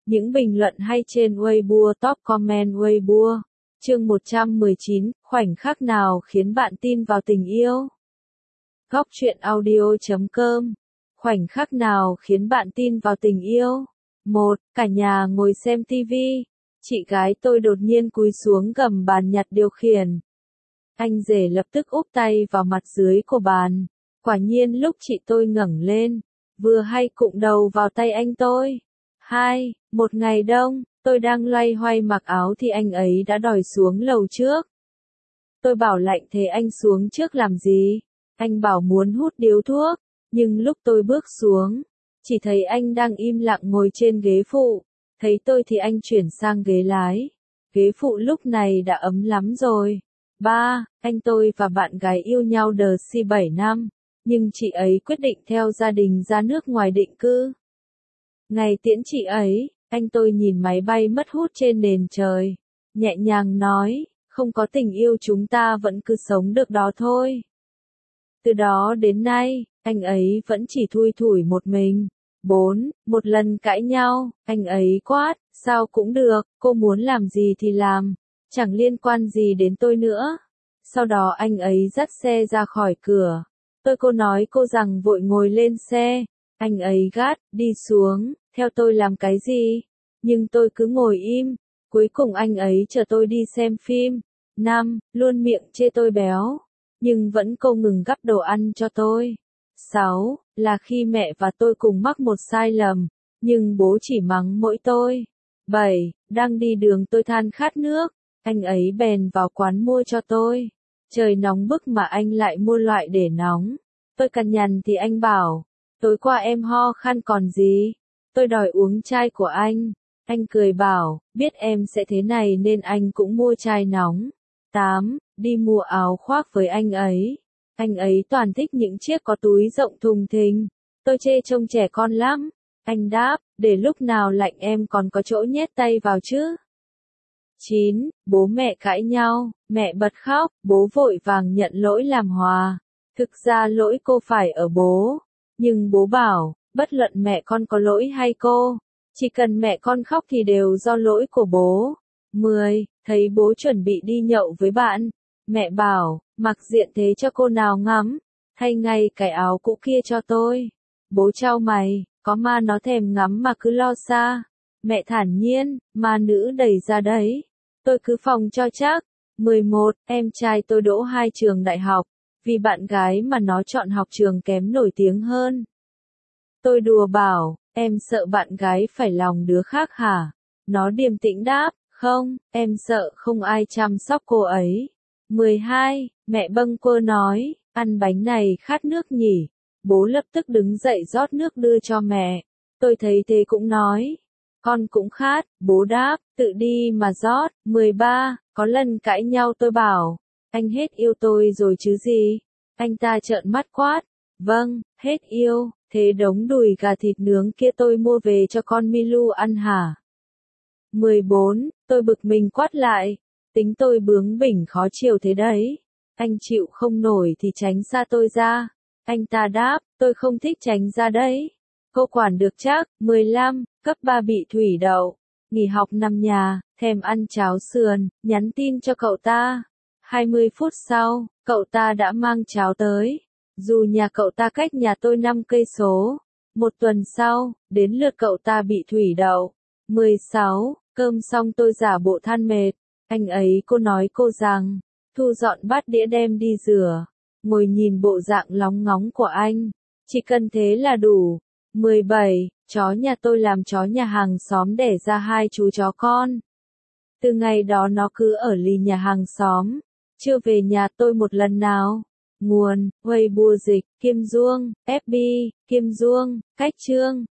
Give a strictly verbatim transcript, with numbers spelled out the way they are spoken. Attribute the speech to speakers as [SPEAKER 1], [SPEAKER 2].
[SPEAKER 1] Những bình luận hay trên Weibo, top comment Weibo. Chương một trăm mười chín, khoảnh khắc nào khiến bạn tin vào tình yêu? Góc truyện audio chấm com. Khoảnh khắc nào khiến bạn tin vào tình yêu? một. Cả nhà ngồi xem tivi. Chị gái tôi đột nhiên cúi xuống gầm bàn nhặt điều khiển. Anh rể lập tức úp tay vào mặt dưới của bàn. Quả nhiên lúc chị tôi ngẩng lên, vừa hay cụng đầu vào tay anh tôi. hai. Một ngày đông, tôi đang loay hoay mặc áo thì anh ấy đã đòi xuống lầu trước. Tôi bảo lạnh thế anh xuống trước làm gì? Anh bảo muốn hút điếu thuốc, nhưng lúc tôi bước xuống, chỉ thấy anh đang im lặng ngồi trên ghế phụ. Thấy tôi thì anh chuyển sang ghế lái. Ghế phụ lúc này đã ấm lắm rồi. ba. Anh tôi và bạn gái yêu nhau đờ si bảy năm, nhưng chị ấy quyết định theo gia đình ra nước ngoài định cư. Ngày tiễn chị ấy, anh tôi nhìn máy bay mất hút trên nền trời, nhẹ nhàng nói, không có tình yêu chúng ta vẫn cứ sống được đó thôi. Từ đó đến nay, anh ấy vẫn chỉ thui thủi một mình. bốn. Một lần cãi nhau, anh ấy quát, sao cũng được, cô muốn làm gì thì làm, chẳng liên quan gì đến tôi nữa. Sau đó anh ấy dắt xe ra khỏi cửa. Tôi cô nói cô rằng vội ngồi lên xe. Anh ấy gắt, đi xuống, theo tôi làm cái gì? Nhưng tôi cứ ngồi im. Cuối cùng anh ấy chở tôi đi xem phim. năm. Luôn miệng chê tôi béo, nhưng vẫn không ngừng gắp đồ ăn cho tôi. sáu. Là khi mẹ và tôi cùng mắc một sai lầm, nhưng bố chỉ mắng mỗi tôi. bảy. Đang đi đường tôi than khát nước, anh ấy bèn vào quán mua cho tôi. Trời nóng bức mà anh lại mua loại để nóng. Tôi cằn nhằn thì anh bảo, tối qua em ho khan còn gì. Tôi đòi uống chai của anh. Anh cười bảo, biết em sẽ thế này nên anh cũng mua chai nóng. tám. Đi mua áo khoác với anh ấy. Anh ấy toàn thích những chiếc có túi rộng thùng thình. Tôi chê trông trẻ con lắm. Anh đáp, để lúc nào lạnh em còn có chỗ nhét tay vào chứ. chín. Bố mẹ cãi nhau, mẹ bật khóc, bố vội vàng nhận lỗi làm hòa. Thực ra lỗi cô phải ở bố. Nhưng bố bảo, bất luận mẹ con có lỗi hay cô, chỉ cần mẹ con khóc thì đều do lỗi của bố. mười. Thấy bố chuẩn bị đi nhậu với bạn. Mẹ bảo, mặc diện thế cho cô nào ngắm, thay ngay cái áo cũ kia cho tôi. Bố chau mày, có ma nó thèm ngắm mà cứ lo xa. Mẹ thản nhiên, ma nữ đẩy ra đấy. Tôi cứ phòng cho chắc. mười một. Em trai tôi đỗ hai trường đại học, vì bạn gái mà nó chọn học trường kém nổi tiếng hơn. Tôi đùa bảo, em sợ bạn gái phải lòng đứa khác hả? Nó điềm tĩnh đáp, không, em sợ không ai chăm sóc cô ấy. mười hai. Mẹ bâng quơ nói, ăn bánh này khát nước nhỉ. Bố lập tức đứng dậy rót nước đưa cho mẹ. Tôi thấy thế cũng nói, con cũng khát. Bố đáp, tự đi mà rót. mười ba. Có lần cãi nhau tôi bảo, anh hết yêu tôi rồi chứ gì? Anh ta trợn mắt quát, vâng, hết yêu. Thế đống đùi gà thịt nướng kia tôi mua về cho con Milu ăn hả? mười bốn. Tôi bực mình quát lại, tính tôi bướng bỉnh khó chịu thế đấy. Anh chịu không nổi thì tránh xa tôi ra. Anh ta đáp, tôi không thích tránh ra đấy. Cô quản được chắc. mười lăm. Cấp ba bị thủy đậu. Nghỉ học nằm nhà, thèm ăn cháo sườn, nhắn tin cho cậu ta. hai mươi phút sau, cậu ta đã mang cháo tới. Dù nhà cậu ta cách nhà tôi năm cây số. Một tuần sau, đến lượt cậu ta bị thủy đậu. mười sáu. Cơm xong tôi giả bộ than mệt. Anh ấy cô nói cô rằng, thu dọn bát đĩa đem đi rửa. Ngồi nhìn bộ dạng lóng ngóng của anh. Chỉ cần thế là đủ. mười bảy. Chó nhà tôi làm chó nhà hàng xóm đẻ ra hai chú chó con. Từ ngày đó nó cứ ở lì nhà hàng xóm, chưa về nhà tôi một lần nào. Nguồn, Weibo dịch, Kim Duong, ép bê, Kim Duong, Cách Chương.